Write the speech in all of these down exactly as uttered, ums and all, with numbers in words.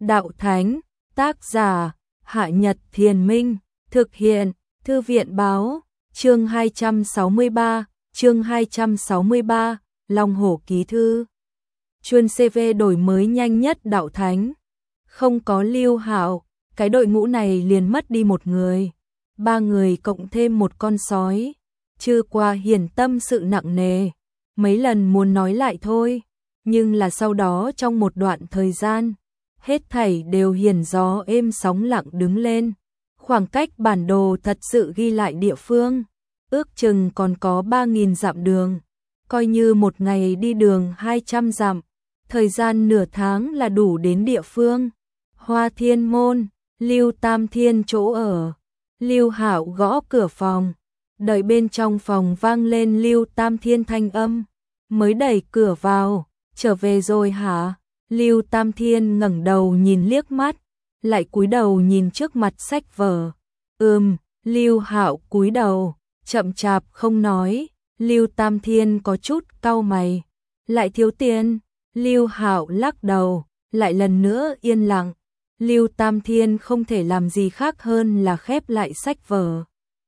đạo thánh, tác giả, Hạ Nhật Thiền Minh, thực hiện, Thư viện báo, chương hai trăm sáu mươi ba, chương hai trăm sáu mươi ba, Long Hổ Ký Thư. Chuyên xê vê đổi mới nhanh nhất đạo thánh. Không có Lưu Hạo, cái đội ngũ này liền mất đi một người. Ba người cộng thêm một con sói. Trừ qua hiển tâm sự nặng nề. Mấy lần muốn nói lại thôi. Nhưng là sau đó trong một đoạn thời gian, hết thảy đều hiển gió êm sóng lặng đứng lên. Khoảng cách bản đồ thật sự ghi lại địa phương, ước chừng còn có ba nghìn dặm đường. Coi như một ngày đi đường hai trăm dặm, thời gian nửa tháng là đủ đến địa phương. Hoa Thiên Môn, Lưu Tam Thiên chỗ ở. Lưu Hạo gõ cửa phòng, đợi bên trong phòng vang lên Lưu Tam Thiên thanh âm, mới đẩy cửa vào. Trở về rồi hả? Lưu Tam Thiên ngẩng đầu nhìn liếc mắt, lại cúi đầu nhìn trước mặt sách vở. Ừm, Lưu Hạo cúi đầu, chậm chạp không nói. Lưu Tam Thiên có chút cau mày, lại thiếu tiền. Lưu Hạo lắc đầu, lại lần nữa yên lặng. Lưu Tam Thiên không thể làm gì khác hơn là khép lại sách vở.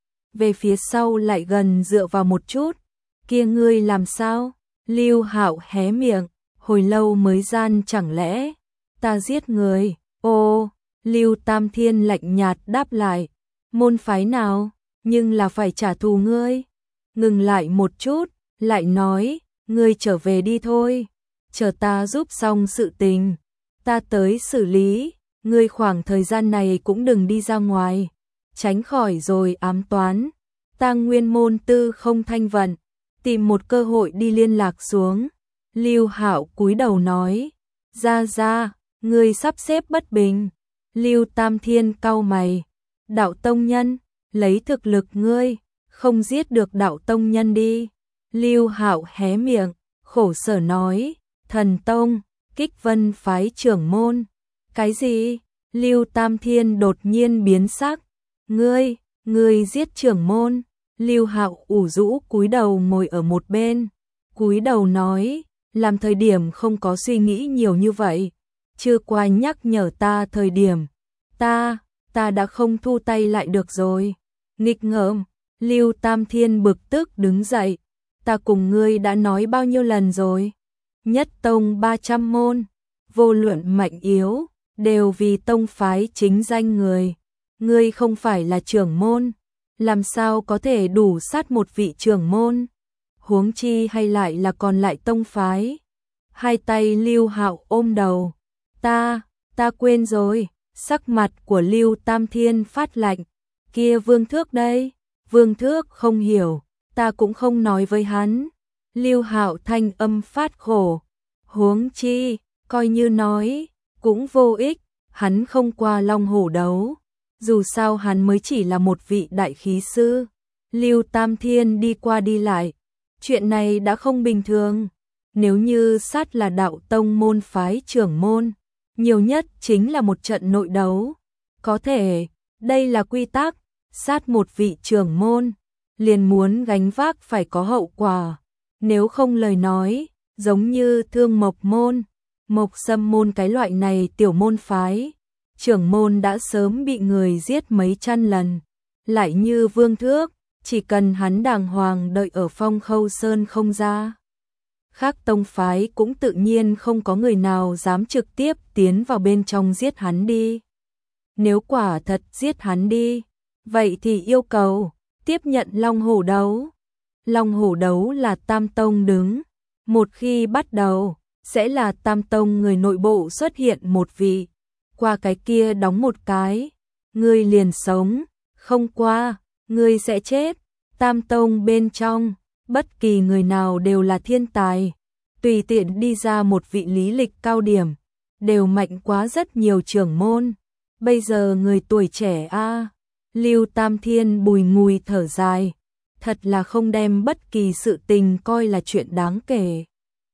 Về phía sau lại gần dựa vào một chút. Kia ngươi làm sao? Lưu Hạo hé miệng, hồi lâu mới gian chẳng lẽ ta giết người? Ô, Lưu Tam Thiên lạnh nhạt đáp lại, môn phái nào, nhưng là phải trả thù ngươi. Ngừng lại một chút, lại nói, ngươi trở về đi thôi, chờ ta giúp xong sự tình, ta tới xử lý, ngươi khoảng thời gian này cũng đừng đi ra ngoài, tránh khỏi rồi ám toán. Tang Nguyên môn tư không thanh vận, tìm một cơ hội đi liên lạc xuống. Lưu Hạo cúi đầu nói, ra ra, ngươi sắp xếp bất bình. Lưu Tam Thiên cau mày, đạo tông nhân, lấy thực lực ngươi, không giết được đạo tông nhân đi. Lưu Hạo hé miệng, khổ sở nói, thần tông, Kích Vân phái trưởng môn. Cái gì? Lưu Tam Thiên đột nhiên biến sắc, ngươi, ngươi giết trưởng môn. Lưu Hạo ủ rũ cúi đầu ngồi ở một bên, cúi đầu nói, làm thời điểm không có suy nghĩ nhiều như vậy, chưa qua nhắc nhở ta thời điểm, ta, ta đã không thu tay lại được rồi. Nghịch ngợm. Lưu Tam Thiên bực tức đứng dậy, ta cùng ngươi đã nói bao nhiêu lần rồi, nhất tông ba trăm môn, vô luận mạnh yếu, đều vì tông phái chính danh người, ngươi không phải là trưởng môn, làm sao có thể đủ sát một vị trưởng môn, huống chi hay lại là còn lại tông phái. Hai tay Lưu Hạo ôm đầu, ta, ta quên rồi. Sắc mặt của Lưu Tam Thiên phát lạnh, kia Vương Thước đây? Vương Thước không hiểu, ta cũng không nói với hắn. Lưu Hạo thanh âm phát khổ, huống chi, coi như nói, cũng vô ích, hắn không qua Long Hổ đấu, dù sao hắn mới chỉ là một vị đại khí sư. Lưu Tam Thiên đi qua đi lại, chuyện này đã không bình thường. Nếu như sát là đạo tông môn phái trưởng môn, nhiều nhất chính là một trận nội đấu. Có thể, đây là quy tắc, sát một vị trưởng môn, liền muốn gánh vác phải có hậu quả. Nếu không lời nói, giống như Thương Mộc môn, Mộc Sâm môn cái loại này tiểu môn phái, trưởng môn đã sớm bị người giết mấy trăm lần. Lại như Vương Thước, chỉ cần hắn đàng hoàng đợi ở Phong Khâu Sơn không ra, khác tông phái cũng tự nhiên không có người nào dám trực tiếp tiến vào bên trong giết hắn đi. Nếu quả thật giết hắn đi, vậy thì yêu cầu tiếp nhận Long Hổ đấu. Long Hổ đấu là Tam Tông đứng, một khi bắt đầu, sẽ là Tam Tông người nội bộ xuất hiện một vị, qua cái kia đóng một cái, ngươi liền sống, không qua, ngươi sẽ chết. Tam Tông bên trong, bất kỳ người nào đều là thiên tài, tùy tiện đi ra một vị lý lịch cao điểm, đều mạnh quá rất nhiều trưởng môn. Bây giờ người tuổi trẻ a, à, Lưu Tam Thiên bùi ngùi thở dài, thật là không đem bất kỳ sự tình coi là chuyện đáng kể.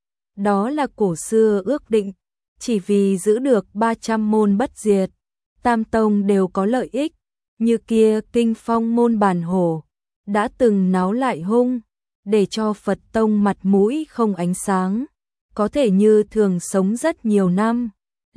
Đó là cổ xưa ước định, chỉ vì giữ được ba trăm môn bất diệt, Tam Tông đều có lợi ích, như kia Kinh Phong môn Bản Hổ, đã từng náo lại hung, để cho Phật Tông mặt mũi không ánh sáng, có thể như thường sống rất nhiều năm.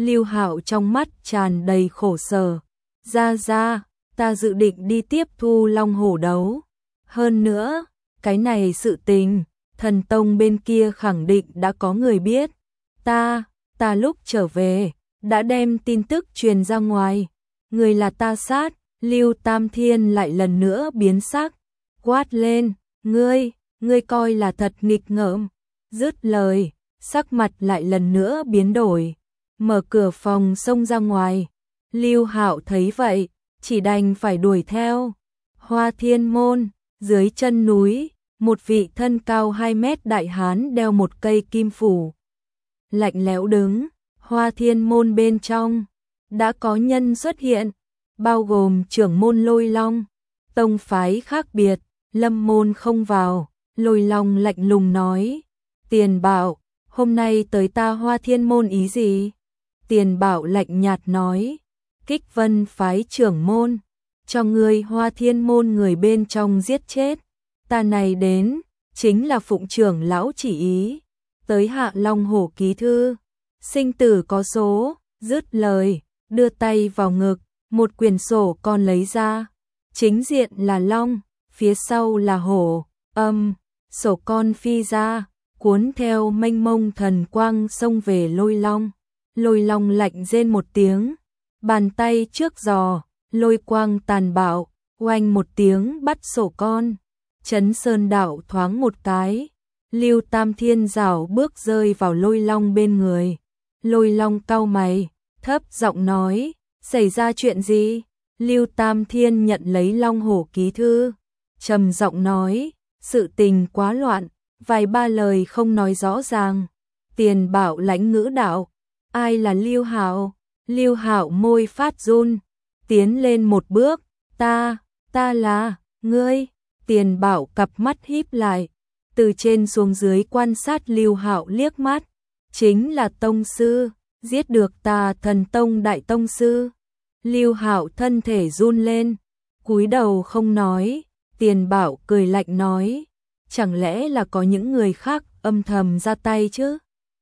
Lưu Hạo trong mắt tràn đầy khổ sở. Ra ra, ta dự định đi tiếp thu Long Hổ đấu. Hơn nữa, cái này sự tình, thần tông bên kia khẳng định đã có người biết. Ta, ta lúc trở về, đã đem tin tức truyền ra ngoài. Người là ta sát, Lưu Tam Thiên lại lần nữa biến sắc. Quát lên, ngươi, ngươi coi là thật nghịch ngợm. Dứt lời, sắc mặt lại lần nữa biến đổi. Mở cửa phòng xông ra ngoài. Lưu Hạo thấy vậy, chỉ đành phải đuổi theo. Hoa Thiên Môn, dưới chân núi, một vị thân cao hai mét đại hán đeo một cây kim phủ. Lạnh lẽo đứng, Hoa Thiên Môn bên trong, đã có nhân xuất hiện, bao gồm trưởng môn Lôi Long. Tông phái khác biệt, Lâm môn không vào, Lôi Long lạnh lùng nói. Tiền Bảo, hôm nay tới ta Hoa Thiên Môn ý gì? Tiền Bảo lạnh nhạt nói. Kích Vân phái trưởng môn, cho người Hoa Thiên Môn người bên trong giết chết. Ta này đến, chính là phụng trưởng lão chỉ ý. Tới hạ Long Hổ ký thư, sinh tử có số. Dứt lời, đưa tay vào ngực, một quyển sổ con lấy ra. Chính diện là Long, phía sau là Hổ. Âm, sổ con phi ra, cuốn theo mênh mông thần quang xông về Lôi Long. Lôi Long lạnh rên một tiếng, bàn tay trước giò, lôi quang tàn bạo, oanh một tiếng bắt sổ con. Chấn Sơn Đạo thoáng một cái, Lưu Tam Thiên rảo bước rơi vào Lôi Long bên người. Lôi Long cau mày, thấp giọng nói, xảy ra chuyện gì? Lưu Tam Thiên nhận lấy Long Hổ ký thư, trầm giọng nói, sự tình quá loạn, vài ba lời không nói rõ ràng. Tiền Bảo lãnh ngữ đạo, ai là Lưu Hạo? Lưu Hạo môi phát run, tiến lên một bước, ta, ta là, ngươi. Tiền Bảo cặp mắt híp lại, từ trên xuống dưới quan sát Lưu Hạo liếc mắt, chính là tông sư, giết được ta Thần Tông đại tông sư. Lưu Hạo thân thể run lên, cúi đầu không nói. Tiền Bảo cười lạnh nói, chẳng lẽ là có những người khác âm thầm ra tay chứ?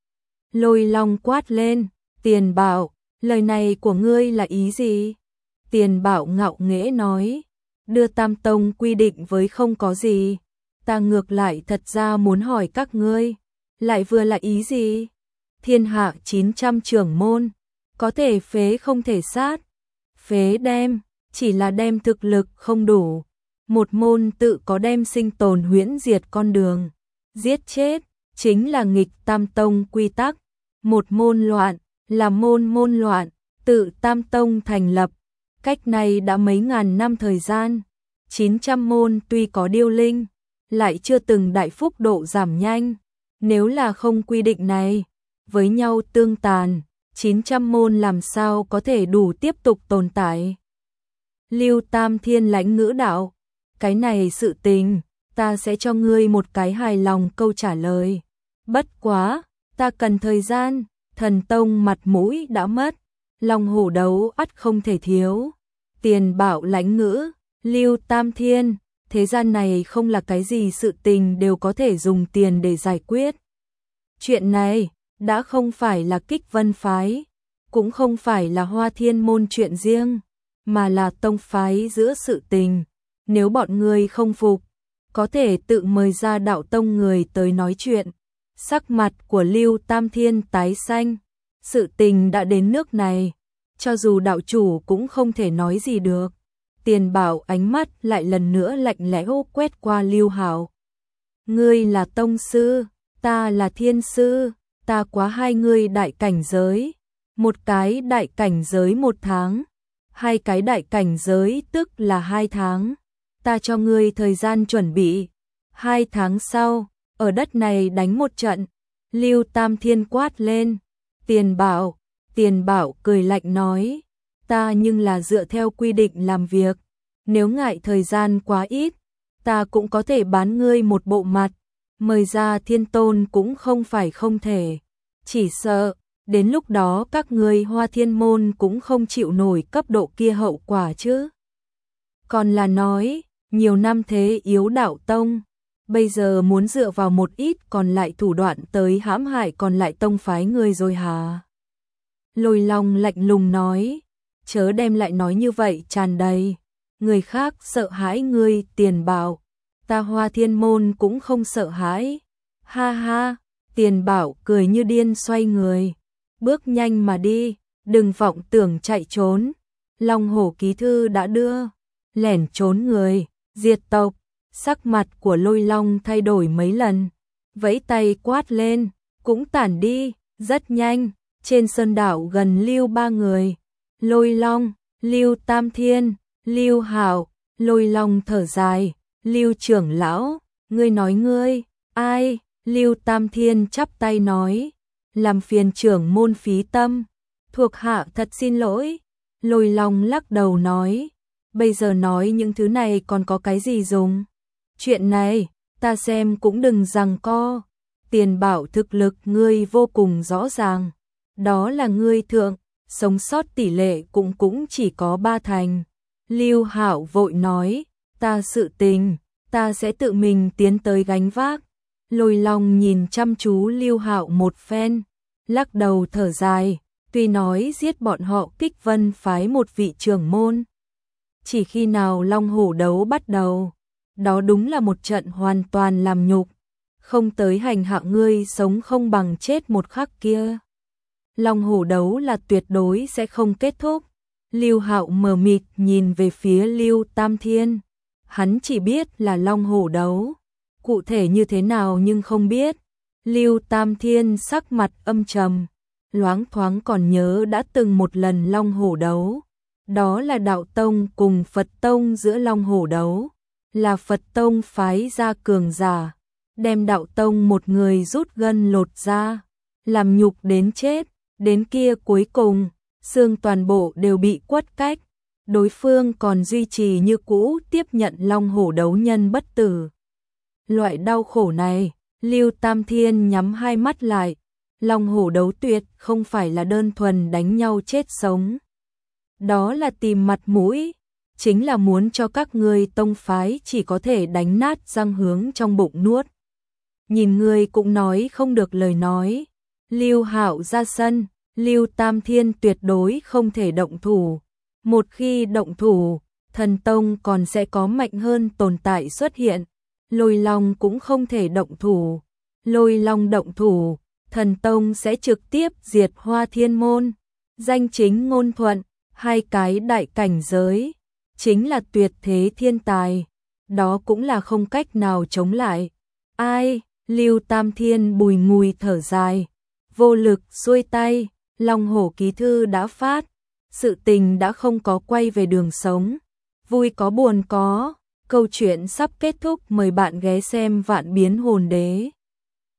Lôi Long quát lên, Tiền Bảo, lời này của ngươi là ý gì? Tiền Bảo ngạo nghễ nói, đưa Tam Tông quy định với không có gì. Ta ngược lại thật ra muốn hỏi các ngươi, lại vừa là ý gì? Thiên hạ chín trăm trưởng môn, có thể phế không thể sát. Phế đem, chỉ là đem thực lực không đủ. Một môn tự có đem sinh tồn huyễn diệt con đường. Giết chết, chính là nghịch Tam Tông quy tắc. Một môn loạn, là môn môn loạn, tự Tam Tông thành lập. Cách này đã mấy ngàn năm thời gian. chín trăm môn tuy có điêu linh, lại chưa từng đại phúc độ giảm nhanh. Nếu là không quy định này, với nhau tương tàn, chín trăm môn làm sao có thể đủ tiếp tục tồn tại. Lưu Tam Thiên lãnh ngữ đạo, cái này sự tình, ta sẽ cho ngươi một cái hài lòng câu trả lời. Bất quá, ta cần thời gian, Thần Tông mặt mũi đã mất, Long Hổ đấu ắt không thể thiếu. Tiền Bảo lãnh ngữ, Lưu Tam Thiên, thế gian này không là cái gì sự tình đều có thể dùng tiền để giải quyết. Chuyện này, đã không phải là Kích Vân phái, cũng không phải là Hoa Thiên Môn chuyện riêng, mà là tông phái giữa sự tình. Nếu bọn người không phục, có thể tự mời ra đạo tông người tới nói chuyện. Sắc mặt của Lưu Tam Thiên tái xanh, sự tình đã đến nước này, cho dù đạo chủ cũng không thể nói gì được. Tiền Bảo ánh mắt lại lần nữa lạnh lẽo quét qua Lưu Hạo. Ngươi là tông sư, ta là thiên sư, ta quá hai ngươi đại cảnh giới. Một cái đại cảnh giới một tháng, hai cái đại cảnh giới tức là hai tháng. Ta cho ngươi thời gian chuẩn bị, hai tháng sau, ở đất này đánh một trận. Lưu Tam Thiên quát lên, Tiền Bảo, Tiền Bảo cười lạnh nói, ta nhưng là dựa theo quy định làm việc, nếu ngại thời gian quá ít, ta cũng có thể bán ngươi một bộ mặt, mời ra Thiên Tôn cũng không phải không thể. Chỉ sợ, đến lúc đó các ngươi Hoa Thiên Môn cũng không chịu nổi cấp độ kia hậu quả chứ. Còn là nói, nhiều năm thế yếu đạo tông, bây giờ muốn dựa vào một ít còn lại thủ đoạn tới hãm hại còn lại tông phái người rồi hả? Lôi Long lạnh lùng nói, chớ đem lại nói như vậy tràn đầy. Người khác sợ hãi ngươi Tiền Bảo, ta Hoa Thiên Môn cũng không sợ hãi. Ha ha, Tiền Bảo cười như điên xoay người, bước nhanh mà đi, đừng vọng tưởng chạy trốn. Long Hổ ký thư đã đưa, lẻn trốn người, diệt tộc. Sắc mặt của Lôi Long thay đổi mấy lần, vẫy tay quát lên, cũng tản đi. Rất nhanh, trên sơn đảo gần lưu ba người, Lôi Long, Lưu Tam Thiên, Lưu Hạo. Lôi Long thở dài, Lưu trưởng lão, ngươi nói ngươi, ai? Lưu Tam Thiên chắp tay nói, làm phiền trưởng môn phí tâm, thuộc hạ thật xin lỗi. Lôi Long lắc đầu nói, bây giờ nói những thứ này còn có cái gì dùng? Chuyện này, ta xem cũng đừng giằng co. Tiền Bảo thực lực ngươi vô cùng rõ ràng, đó là ngươi thượng, sống sót tỷ lệ cũng cũng chỉ có ba thành. Lưu Hạo vội nói, ta sự tình, ta sẽ tự mình tiến tới gánh vác. Lôi Long nhìn chăm chú Lưu Hạo một phen, lắc đầu thở dài, tuy nói giết bọn họ Kích Vân phái một vị trưởng môn, chỉ khi nào Long Hổ đấu bắt đầu, đó đúng là một trận hoàn toàn làm nhục, không tới hành hạ ngươi sống không bằng chết một khắc kia. Long Hổ đấu là tuyệt đối sẽ không kết thúc. Lưu Hạo mờ mịt nhìn về phía Lưu Tam Thiên, hắn chỉ biết là Long Hổ đấu, cụ thể như thế nào nhưng không biết. Lưu Tam Thiên sắc mặt âm trầm, loáng thoáng còn nhớ đã từng một lần Long Hổ đấu, đó là Đạo Tông cùng Phật Tông giữa Long Hổ đấu, là Phật Tông phái ra cường giả, đem Đạo Tông một người rút gân lột da, làm nhục đến chết, đến kia cuối cùng, xương toàn bộ đều bị quất cách, đối phương còn duy trì như cũ tiếp nhận Long Hổ đấu nhân bất tử. Loại đau khổ này, Lưu Tam Thiên nhắm hai mắt lại, Long Hổ đấu tuyệt không phải là đơn thuần đánh nhau chết sống. Đó là tìm mặt mũi, chính là muốn cho các ngươi tông phái chỉ có thể đánh nát răng hướng trong bụng nuốt. Nhìn ngươi cũng nói không được lời nói. Lưu Hạo ra sân, Lưu Tam Thiên tuyệt đối không thể động thủ. Một khi động thủ, thần tông còn sẽ có mạnh hơn tồn tại xuất hiện. Lôi Long cũng không thể động thủ. Lôi Long động thủ, thần tông sẽ trực tiếp diệt Hoa Thiên Môn. Danh chính ngôn thuận, hai cái đại cảnh giới, chính là tuyệt thế thiên tài. Đó cũng là không cách nào chống lại. Ai? Lưu Tam Thiên bùi ngùi thở dài, vô lực xuôi tay. Long Hổ ký thư đã phát, sự tình đã không có quay về đường sống, vui có buồn có, câu chuyện sắp kết thúc, mời bạn ghé xem Vạn Biến Hồn Đế.